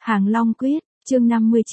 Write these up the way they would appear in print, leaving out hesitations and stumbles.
Hàng Long Quyết, chương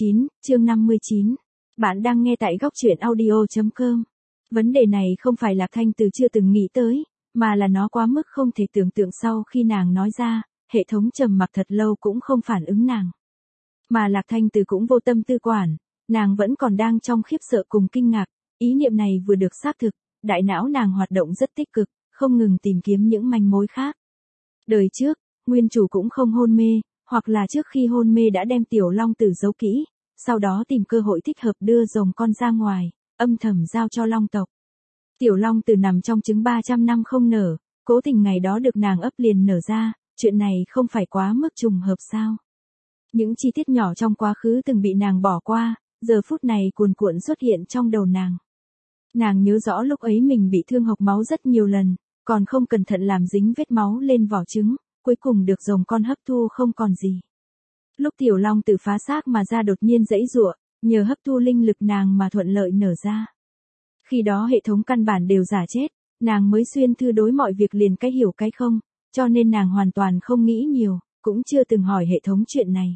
59. Bạn đang nghe tại góc truyện audio.com. Vấn đề này không phải Lạc Thanh Từ chưa từng nghĩ tới, mà là nó quá mức không thể tưởng tượng. Sau khi nàng nói ra, hệ thống trầm mặc thật lâu cũng không phản ứng nàng. Mà Lạc Thanh Từ cũng vô tâm tư quản, nàng vẫn còn đang trong khiếp sợ cùng kinh ngạc. Ý niệm này vừa được xác thực, đại não nàng hoạt động rất tích cực, không ngừng tìm kiếm những manh mối khác. Đời trước, nguyên chủ cũng không hôn mê, hoặc là trước khi hôn mê đã đem Tiểu Long Tử giấu kỹ, sau đó tìm cơ hội thích hợp đưa rồng con ra ngoài, âm thầm giao cho Long tộc. Tiểu Long Tử nằm trong trứng 300 năm không nở, cố tình ngày đó được nàng ấp liền nở ra, chuyện này không phải quá mức trùng hợp sao? Những chi tiết nhỏ trong quá khứ từng bị nàng bỏ qua, giờ phút này cuồn cuộn xuất hiện trong đầu nàng. Nàng nhớ rõ lúc ấy mình bị thương hộc máu rất nhiều lần, còn không cẩn thận làm dính vết máu lên vỏ trứng, cuối cùng được rồng con hấp thu không còn gì. Lúc Tiểu Long Tử phá xác mà ra đột nhiên giãy giụa, nhờ hấp thu linh lực nàng mà thuận lợi nở ra. Khi đó hệ thống căn bản đều giả chết, nàng mới xuyên thư đối mọi việc liền cái hiểu cái không, cho nên nàng hoàn toàn không nghĩ nhiều, cũng chưa từng hỏi hệ thống chuyện này.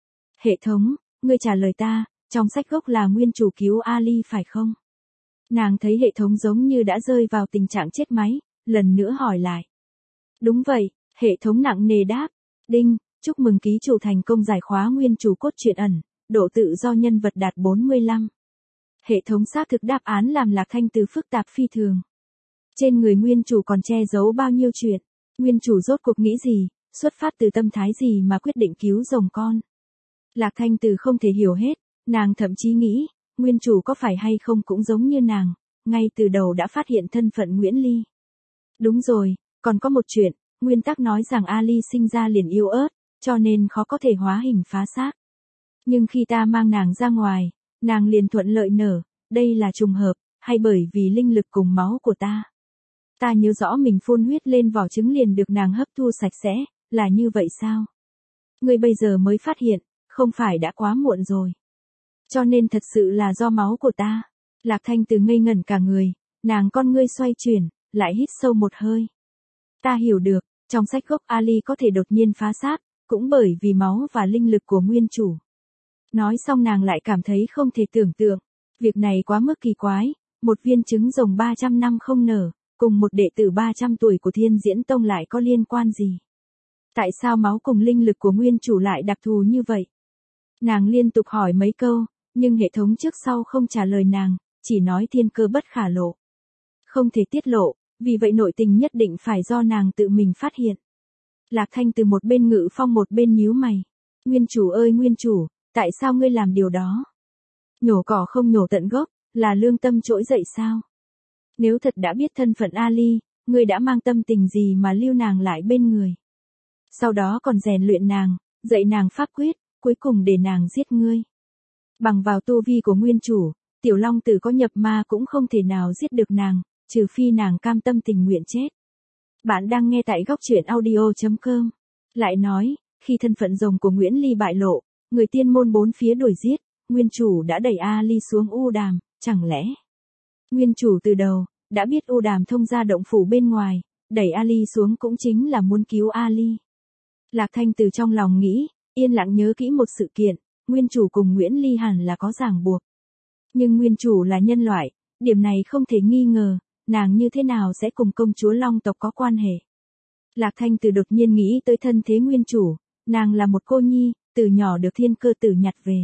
Hệ thống, ngươi trả lời ta, trong sách gốc là nguyên chủ cứu Ali phải không? Nàng thấy hệ thống giống như đã rơi vào tình trạng chết máy, lần nữa hỏi lại. Đúng vậy, hệ thống nặng nề đáp. Đinh, chúc mừng ký chủ thành công giải khóa nguyên chủ cốt truyện ẩn, độ tự do nhân vật đạt 45. Hệ thống xác thực đáp án làm Lạc Thanh Từ phức tạp phi thường. Trên người nguyên chủ còn che giấu bao nhiêu chuyện, nguyên chủ rốt cuộc nghĩ gì, xuất phát từ tâm thái gì mà quyết định cứu rồng con. Lạc Thanh Từ không thể hiểu hết, nàng thậm chí nghĩ, nguyên chủ có phải hay không cũng giống như nàng, ngay từ đầu đã phát hiện thân phận Nguyễn Ly. Đúng rồi, còn có một chuyện, nguyên tắc nói rằng Ali sinh ra liền yếu ớt, cho nên khó có thể hóa hình phá xác. Nhưng khi ta mang nàng ra ngoài, nàng liền thuận lợi nở, đây là trùng hợp, hay bởi vì linh lực cùng máu của ta? Ta nhớ rõ mình phun huyết lên vỏ trứng liền được nàng hấp thu sạch sẽ, là như vậy sao? Ngươi bây giờ mới phát hiện, không phải đã quá muộn rồi. Cho nên thật sự là do máu của ta. Lạc Thanh Từ ngây ngẩn cả người, nàng con ngươi xoay chuyển, lại hít sâu một hơi. Ta hiểu được, trong sách gốc Ali có thể đột nhiên phá xác, cũng bởi vì máu và linh lực của nguyên chủ. Nói xong nàng lại cảm thấy không thể tưởng tượng, việc này quá mức kỳ quái, một viên trứng rồng 300 năm không nở, cùng một đệ tử 300 tuổi của Thiên Diễn Tông lại có liên quan gì? Tại sao máu cùng linh lực của nguyên chủ lại đặc thù như vậy? Nàng liên tục hỏi mấy câu, nhưng hệ thống trước sau không trả lời nàng, chỉ nói thiên cơ bất khả lộ. Không thể tiết lộ, vì vậy nội tình nhất định phải do nàng tự mình phát hiện. Lạc Thanh Từ một bên ngự phong một bên nhíu mày. Nguyên chủ ơi nguyên chủ, tại sao ngươi làm điều đó? Nhổ cỏ không nhổ tận gốc, là lương tâm trỗi dậy sao? Nếu thật đã biết thân phận Ali, ngươi đã mang tâm tình gì mà lưu nàng lại bên người? Sau đó còn rèn luyện nàng, dạy nàng pháp quyết, cuối cùng để nàng giết ngươi. Bằng vào tu vi của nguyên chủ, Tiểu Long Tử có nhập ma cũng không thể nào giết được nàng, trừ phi nàng cam tâm tình nguyện chết. Bạn đang nghe tại góc truyện audio.com. Lại nói, khi thân phận rồng của Nguyễn Ly bại lộ, người tiên môn bốn phía đuổi giết, nguyên chủ đã đẩy Ali xuống U Đàm, chẳng lẽ? Nguyên chủ từ đầu, đã biết U Đàm thông ra động phủ bên ngoài, đẩy Ali xuống cũng chính là muốn cứu Ali. Lạc Thanh Từ trong lòng nghĩ, yên lặng nhớ kỹ một sự kiện, nguyên chủ cùng Nguyễn Ly hẳn là có ràng buộc. Nhưng nguyên chủ là nhân loại, điểm này không thể nghi ngờ, nàng như thế nào sẽ cùng công chúa Long tộc có quan hệ. Lạc Thanh Từ đột nhiên nghĩ tới thân thế nguyên chủ, nàng là một cô nhi, từ nhỏ được Thiên Cơ Tử nhặt về.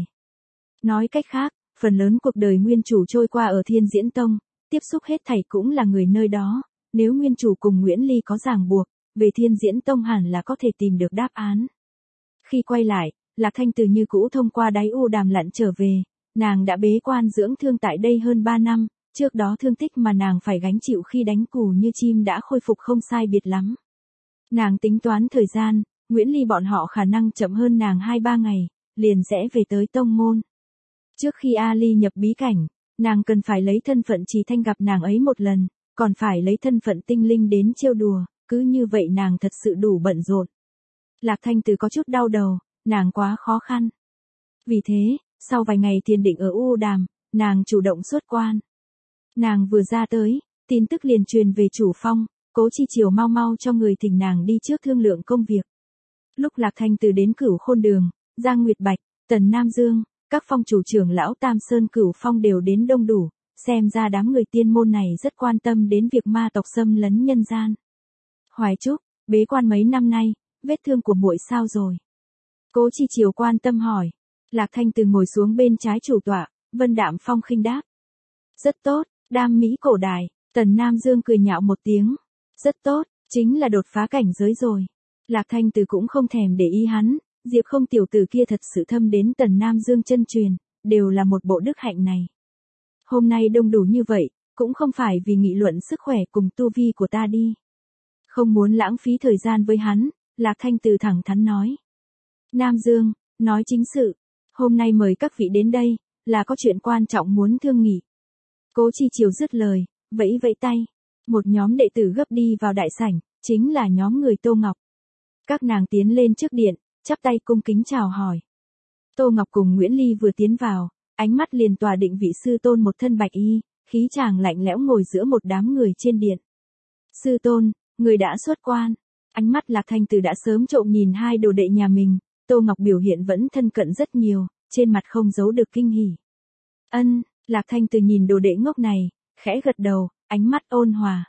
Nói cách khác, phần lớn cuộc đời nguyên chủ trôi qua ở Thiên Diễn Tông, tiếp xúc hết thảy cũng là người nơi đó, nếu nguyên chủ cùng Nguyễn Ly có ràng buộc, về Thiên Diễn Tông hẳn là có thể tìm được đáp án. Khi quay lại, Lạc Thanh Từ như cũ thông qua đáy U Đàm lặn trở về, nàng đã bế quan dưỡng thương tại đây hơn 3 năm, trước đó thương tích mà nàng phải gánh chịu khi đánh cù như chim đã khôi phục không sai biệt lắm. Nàng tính toán thời gian, Nguyễn Ly bọn họ khả năng chậm hơn nàng 2-3 ngày, liền sẽ về tới tông môn. Trước khi Ali nhập bí cảnh, nàng cần phải lấy thân phận Trì Thanh gặp nàng ấy một lần, còn phải lấy thân phận tinh linh đến trêu đùa, cứ như vậy nàng thật sự đủ bận rộn. Lạc Thanh Từ có chút đau đầu, nàng quá khó khăn. Vì thế, sau vài ngày thiền định ở U Đàm, nàng chủ động xuất quan. Nàng vừa ra tới, tin tức liền truyền về chủ phong, Cố Chi Chiều mau mau cho người thỉnh nàng đi trước thương lượng công việc. Lúc Lạc Thanh Từ đến Cửu Khôn Đường, Giang Nguyệt Bạch, Tần Nam Dương, các phong chủ trưởng lão Tam Sơn Cửu Phong đều đến đông đủ, xem ra đám người tiên môn này rất quan tâm đến việc ma tộc xâm lấn nhân gian. Hoài Trúc, bế quan mấy năm nay, vết thương của muội sao rồi? Cố Chi Chiều quan tâm hỏi. Lạc Thanh Từ ngồi xuống bên trái chủ tọa, Vân Đạm Phong khinh đáp. Rất tốt, đam mỹ cổ đài. Tần Nam Dương cười nhạo một tiếng. Rất tốt, chính là đột phá cảnh giới rồi. Lạc Thanh Từ cũng không thèm để ý hắn, Diệp Không tiểu tử kia thật sự thâm đến Tần Nam Dương chân truyền, đều là một bộ đức hạnh này. Hôm nay đông đủ như vậy, cũng không phải vì nghị luận sức khỏe cùng tu vi của ta đi. Không muốn lãng phí thời gian với hắn, Lạc Thanh Từ thẳng thắn nói. Nam Dương, nói chính sự, hôm nay mời các vị đến đây, là có chuyện quan trọng muốn thương nghị. Cố Chi Chiều dứt lời, vẫy vẫy tay, một nhóm đệ tử gấp đi vào đại sảnh, chính là nhóm người Tô Ngọc. Các nàng tiến lên trước điện, chắp tay cung kính chào hỏi. Tô Ngọc cùng Nguyễn Ly vừa tiến vào, ánh mắt liền tỏa định vị sư tôn một thân bạch y, khí chàng lạnh lẽo ngồi giữa một đám người trên điện. Sư tôn, người đã xuất quan. Ánh mắt Lạc Thanh Từ đã sớm trộm nhìn hai đồ đệ nhà mình, Tô Ngọc biểu hiện vẫn thân cận rất nhiều, trên mặt không giấu được kinh hỉ. Ân, Lạc Thanh Từ nhìn đồ đệ ngốc này, khẽ gật đầu, ánh mắt ôn hòa.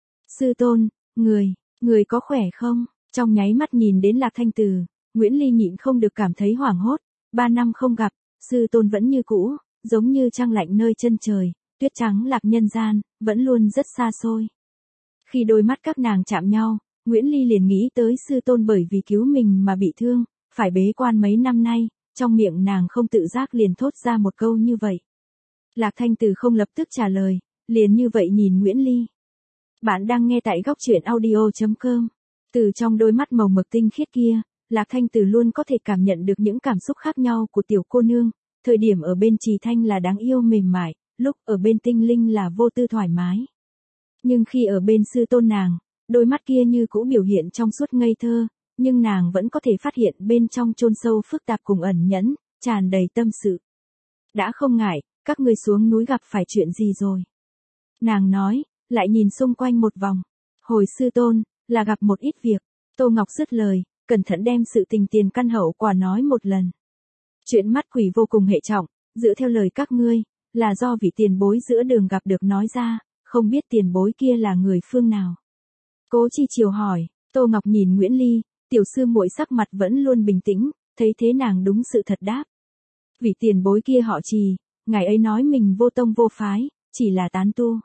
Sư tôn, người có khỏe không? Trong nháy mắt nhìn đến Lạc Thanh Từ, Nguyễn Ly nhịn không được cảm thấy hoảng hốt, 3 năm không gặp, sư tôn vẫn như cũ, giống như trăng lạnh nơi chân trời, tuyết trắng lạc nhân gian, vẫn luôn rất xa xôi. Khi đôi mắt các nàng chạm nhau, Nguyễn Ly liền nghĩ tới sư tôn bởi vì cứu mình mà bị thương, phải bế quan mấy năm nay, trong miệng nàng không tự giác liền thốt ra một câu như vậy. Lạc Thanh Từ không lập tức trả lời, liền như vậy nhìn Nguyễn Ly. Bạn đang nghe tại góc truyện audio.com. Từ trong đôi mắt màu mực tinh khiết kia, Lạc Thanh Từ luôn có thể cảm nhận được những cảm xúc khác nhau của tiểu cô nương, thời điểm ở bên Trì Thanh là đáng yêu mềm mại, lúc ở bên Tinh Linh là vô tư thoải mái. Nhưng khi ở bên sư tôn nàng, đôi mắt kia như cũ biểu hiện trong suốt ngây thơ, nhưng nàng vẫn có thể phát hiện bên trong chôn sâu phức tạp cùng ẩn nhẫn, tràn đầy tâm sự. Đã không ngại, các ngươi xuống núi gặp phải chuyện gì rồi? Nàng nói, lại nhìn xung quanh một vòng. Hồi sư tôn, là gặp một ít việc. Tô Ngọc dứt lời, cẩn thận đem sự tình tiền căn hậu quả nói một lần. Chuyện mắt quỷ vô cùng hệ trọng, dựa theo lời các ngươi, là do vị tiền bối giữa đường gặp được nói ra, không biết tiền bối kia là người phương nào. Cố Chi Chiều hỏi, Tô Ngọc nhìn Nguyễn Ly, tiểu sư muội sắc mặt vẫn luôn bình tĩnh, thấy thế nàng đúng sự thật đáp. Vị tiền bối kia họ Trì, ngài ấy nói mình vô tông vô phái, chỉ là tán tu.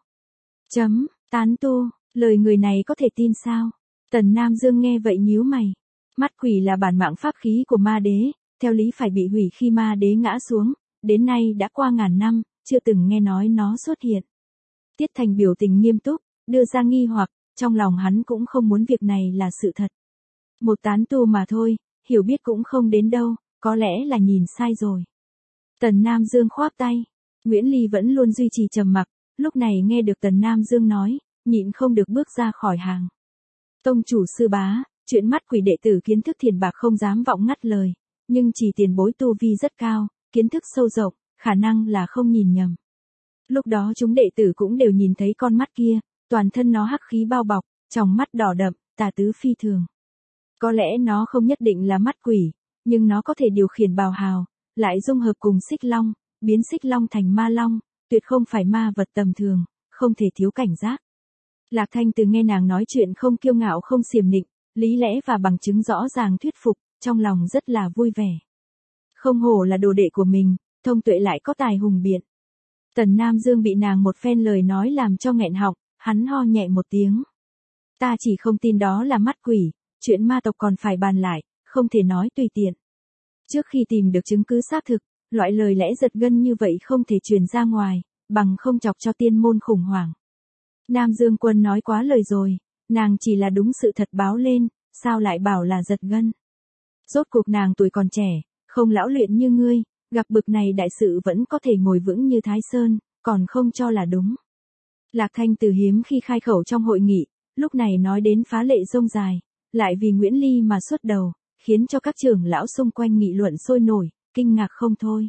Tán tu, lời người này có thể tin sao? Tần Nam Dương nghe vậy nhíu mày. Mắt quỷ là bản mạng pháp khí của ma đế, theo lý phải bị hủy khi ma đế ngã xuống, đến nay đã qua ngàn năm, chưa từng nghe nói nó xuất hiện. Tiết Thành biểu tình nghiêm túc, đưa ra nghi hoặc, trong lòng hắn cũng không muốn việc này là sự thật. Một tán tu mà thôi, hiểu biết cũng không đến đâu, có lẽ là nhìn sai rồi. Tần Nam Dương khoác tay, Nguyễn Ly vẫn luôn duy trì trầm mặc, lúc này nghe được Tần Nam Dương nói, nhịn không được bước ra khỏi hàng. Tông chủ sư bá, chuyện mắt quỷ đệ tử kiến thức thiền bạc không dám vọng ngắt lời, nhưng chỉ tiền bối tu vi rất cao, kiến thức sâu rộng, khả năng là không nhìn nhầm. Lúc đó chúng đệ tử cũng đều nhìn thấy con mắt kia, toàn thân nó hắc khí bao bọc, tròng mắt đỏ đậm, tà tứ phi thường. Có lẽ nó không nhất định là mắt quỷ, nhưng nó có thể điều khiển bào hào, lại dung hợp cùng xích long, biến xích long thành ma long, tuyệt không phải ma vật tầm thường, không thể thiếu cảnh giác. Lạc Thanh Từ nghe nàng nói chuyện không kiêu ngạo không xiểm nịnh, lý lẽ và bằng chứng rõ ràng thuyết phục, trong lòng rất là vui vẻ. Không hổ là đồ đệ của mình, thông tuệ lại có tài hùng biện. Tần Nam Dương bị nàng một phen lời nói làm cho nghẹn họng, hắn ho nhẹ một tiếng. Ta chỉ không tin đó là mắt quỷ, chuyện ma tộc còn phải bàn lại, không thể nói tùy tiện. Trước khi tìm được chứng cứ xác thực, loại lời lẽ giật gân như vậy không thể truyền ra ngoài, bằng không chọc cho tiên môn khủng hoảng. Nam Dương Quân nói quá lời rồi, nàng chỉ là đúng sự thật báo lên, sao lại bảo là giật gân. Rốt cuộc nàng tuổi còn trẻ, không lão luyện như ngươi, gặp bực này đại sự vẫn có thể ngồi vững như Thái Sơn, còn không cho là đúng. Lạc Thanh Từ hiếm khi khai khẩu trong hội nghị, lúc này nói đến phá lệ rông dài, lại vì Nguyễn Ly mà xuất đầu, khiến cho các trưởng lão xung quanh nghị luận sôi nổi, kinh ngạc không thôi.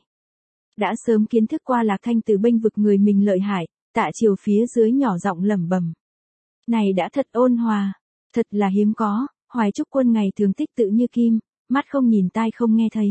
Đã sớm kiến thức qua Lạc Thanh Từ bênh vực người mình lợi hại, Tạ Triều phía dưới nhỏ giọng lẩm bẩm. Này đã thật ôn hòa, thật là hiếm có, Hoài Trúc Quân ngày thường tích tự như kim, mắt không nhìn tai không nghe thấy,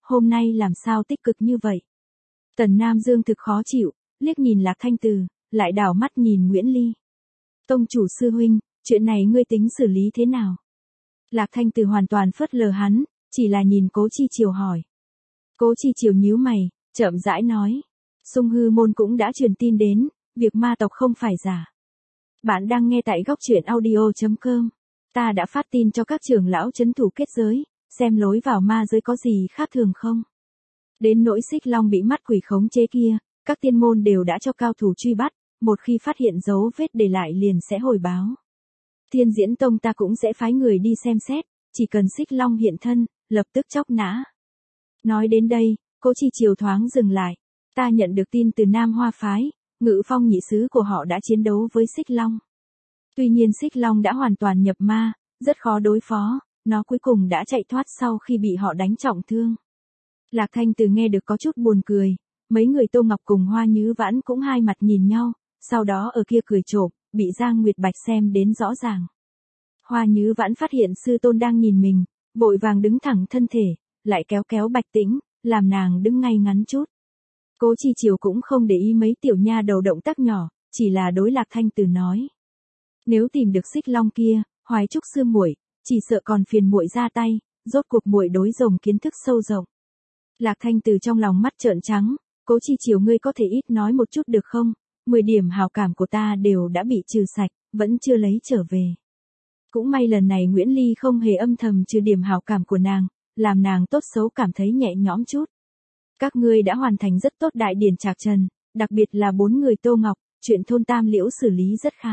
hôm nay làm sao tích cực như vậy? Tần Nam Dương thực khó chịu, liếc nhìn Lạc Thanh Từ, lại đảo mắt nhìn Nguyễn Ly. Tông chủ sư huynh, chuyện này ngươi tính xử lý thế nào? Lạc Thanh Từ hoàn toàn phớt lờ hắn, chỉ là nhìn Cố Chi Triều hỏi. Cố Chi Triều nhíu mày, chậm rãi nói. Sung Hư Môn cũng đã truyền tin đến, việc ma tộc không phải giả. Bạn đang nghe tại góc truyện audio.com. Ta đã phát tin cho các trưởng lão trấn thủ kết giới, xem lối vào ma giới có gì khác thường không. Đến nỗi Xích Long bị mắt quỷ khống chế kia, các tiên môn đều đã cho cao thủ truy bắt, một khi phát hiện dấu vết để lại liền sẽ hồi báo. Thiên Diễn Tông ta cũng sẽ phái người đi xem xét, chỉ cần Xích Long hiện thân, lập tức chóc nã. Nói đến đây, Cố Chi Triều thoáng dừng lại. Ta nhận được tin từ Nam Hoa Phái, Ngự Phong nhị sứ của họ đã chiến đấu với Xích Long. Tuy nhiên Xích Long đã hoàn toàn nhập ma, rất khó đối phó, nó cuối cùng đã chạy thoát sau khi bị họ đánh trọng thương. Lạc Thanh Từ nghe được có chút buồn cười, mấy người Tô Ngọc cùng Hoa Nhứ Vãn cũng hai mặt nhìn nhau, sau đó ở kia cười trộm, bị Giang Nguyệt Bạch xem đến rõ ràng. Hoa Nhứ Vãn phát hiện sư tôn đang nhìn mình, vội vàng đứng thẳng thân thể, lại kéo kéo Bạch Tĩnh, làm nàng đứng ngay ngắn chút. Cố Chi Triều cũng không để ý mấy tiểu nha đầu động tác nhỏ, chỉ là đối Lạc Thanh Từ nói. Nếu tìm được Xích Long kia, Hoài Trúc sư muội, chỉ sợ còn phiền muội ra tay, rốt cuộc muội đối rồng kiến thức sâu rộng. Lạc Thanh Từ trong lòng mắt trợn trắng, Cố Chi Triều ngươi có thể ít nói một chút được không? 10 điểm hào cảm của ta đều đã bị trừ sạch, vẫn chưa lấy trở về. Cũng may lần này Nguyễn Ly không hề âm thầm trừ điểm hào cảm của nàng, làm nàng tốt xấu cảm thấy nhẹ nhõm chút. Các ngươi đã hoàn thành rất tốt đại điển Trạc Trần, đặc biệt là 4 người Tô Ngọc, chuyện thôn Tam Liễu xử lý rất khá.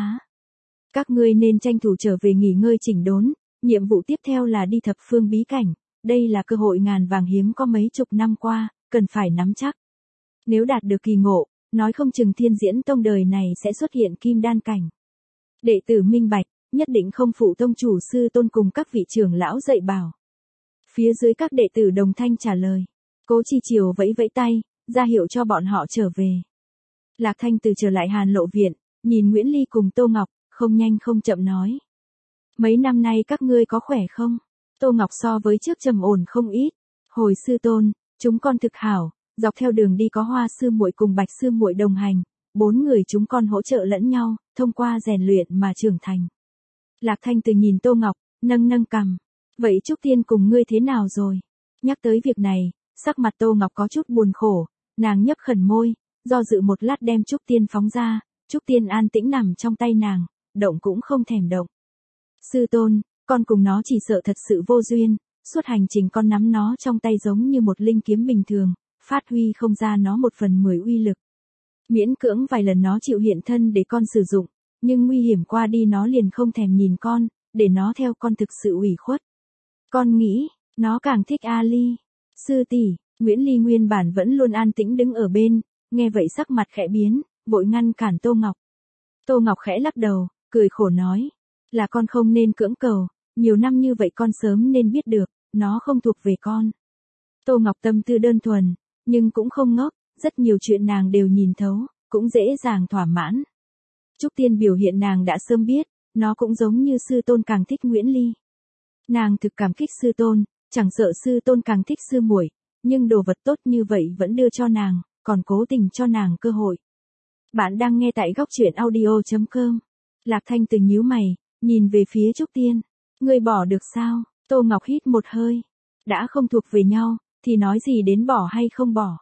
Các ngươi nên tranh thủ trở về nghỉ ngơi chỉnh đốn, nhiệm vụ tiếp theo là đi thập phương bí cảnh, đây là cơ hội ngàn vàng hiếm có mấy chục năm qua, cần phải nắm chắc. Nếu đạt được kỳ ngộ, nói không chừng Thiên Diễn Tông đời này sẽ xuất hiện kim đan cảnh. Đệ tử minh bạch, nhất định không phụ tông chủ sư tôn cùng các vị trưởng lão dạy bảo. Phía dưới các đệ tử đồng thanh trả lời. Cố Chi Triều vẫy vẫy tay, ra hiệu cho bọn họ trở về. Lạc Thanh Từ trở lại Hàn Lộ Viện, nhìn Nguyễn Ly cùng Tô Ngọc, không nhanh không chậm nói. Mấy năm nay các ngươi có khỏe không? Tô Ngọc so với trước trầm ổn không ít. Hồi sư tôn, chúng con thực hảo, dọc theo đường đi có Hoa sư muội cùng Bạch sư muội đồng hành, 4 người chúng con hỗ trợ lẫn nhau, thông qua rèn luyện mà trưởng thành. Lạc Thanh Từ nhìn Tô Ngọc, nâng nâng cằm. Vậy Trúc Tiên cùng ngươi thế nào rồi? Nhắc tới việc này, sắc mặt Tô Ngọc có chút buồn khổ, nàng nhấp khẩn môi, do dự một lát đem Trúc Tiên phóng ra, Trúc Tiên an tĩnh nằm trong tay nàng, động cũng không thèm động. Sư tôn, con cùng nó chỉ sợ thật sự vô duyên, suốt hành trình con nắm nó trong tay giống như một linh kiếm bình thường, phát huy không ra nó 1/10 uy lực. Miễn cưỡng vài lần nó chịu hiện thân để con sử dụng, nhưng nguy hiểm qua đi nó liền không thèm nhìn con, để nó theo con thực sự ủy khuất. Con nghĩ, nó càng thích Ali. Sư tỷ, Nguyễn Ly nguyên bản vẫn luôn an tĩnh đứng ở bên, nghe vậy sắc mặt khẽ biến, vội ngăn cản Tô Ngọc. Tô Ngọc khẽ lắc đầu, cười khổ nói, là con không nên cưỡng cầu, nhiều năm như vậy con sớm nên biết được, nó không thuộc về con. Tô Ngọc tâm tư đơn thuần, nhưng cũng không ngốc, rất nhiều chuyện nàng đều nhìn thấu, cũng dễ dàng thỏa mãn. Trúc Tiên biểu hiện nàng đã sớm biết, nó cũng giống như sư tôn càng thích Nguyễn Ly. Nàng thực cảm kích sư tôn, chẳng sợ sư tôn càng thích sư muội, nhưng đồ vật tốt như vậy vẫn đưa cho nàng, còn cố tình cho nàng cơ hội. Bạn đang nghe tại góc truyện audio.com. Lạc Thanh Từ nhíu mày, nhìn về phía Trúc Tiên. Ngươi bỏ được sao? Tô Ngọc hít một hơi. Đã không thuộc về nhau, thì nói gì đến bỏ hay không bỏ.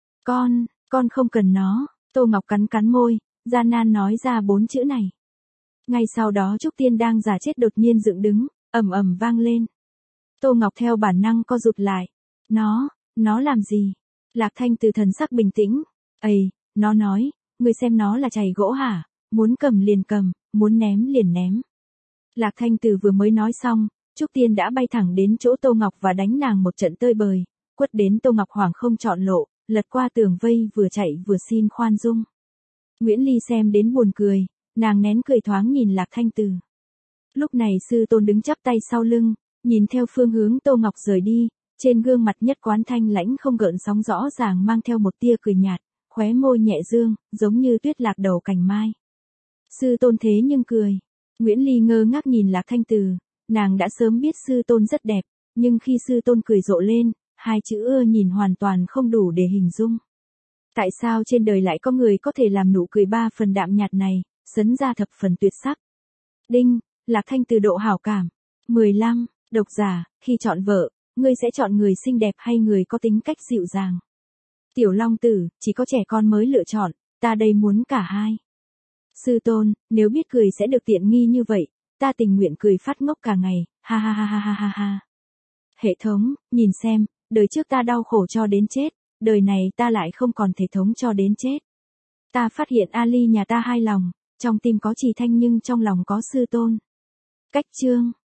Con không cần nó. Tô Ngọc cắn cắn môi, gian nan nói ra 4 chữ này. Ngay sau đó Trúc Tiên đang giả chết đột nhiên dựng đứng, ầm ầm vang lên. Tô Ngọc theo bản năng co rụt lại. Nó làm gì? Lạc Thanh Từ thần sắc bình tĩnh. Nó nói, ngươi xem nó là chày gỗ hả? Muốn cầm liền cầm, muốn ném liền ném. Lạc Thanh Từ vừa mới nói xong, Trúc Tiên đã bay thẳng đến chỗ Tô Ngọc và đánh nàng một trận tơi bời, quất đến Tô Ngọc hoảng không chọn lộ, lật qua tường vây vừa chạy vừa xin khoan dung. Nguyễn Ly xem đến buồn cười, nàng nén cười thoáng nhìn Lạc Thanh Từ. Lúc này sư tôn đứng chắp tay sau lưng, nhìn theo phương hướng Tô Ngọc rời đi, trên gương mặt nhất quán thanh lãnh không gợn sóng rõ ràng mang theo một tia cười nhạt, khóe môi nhẹ dương, giống như tuyết lạc đầu cành mai. Sư tôn thế nhưng cười. Nguyễn Ly ngơ ngác nhìn Lạc Thanh Từ, nàng đã sớm biết sư tôn rất đẹp, nhưng khi sư tôn cười rộ lên, hai chữ ưa nhìn hoàn toàn không đủ để hình dung. Tại sao trên đời lại có người có thể làm nụ cười 3 phần đạm nhạt này, sấn ra thập phần tuyệt sắc. Đinh, Lạc Thanh từ độ hảo cảm. 15. Độc giả, khi chọn vợ, ngươi sẽ chọn người xinh đẹp hay người có tính cách dịu dàng? Tiểu Long Tử, chỉ có trẻ con mới lựa chọn, ta đây muốn cả hai. Sư Tôn, nếu biết cười sẽ được tiện nghi như vậy, ta tình nguyện cười phát ngốc cả ngày, ha ha ha ha ha ha ha. Hệ thống, nhìn xem, đời trước ta đau khổ cho đến chết, đời này ta lại không còn thể thống cho đến chết. Ta phát hiện Ali nhà ta hai lòng, trong tim có Trì Thanh nhưng trong lòng có Sư Tôn. Cách chương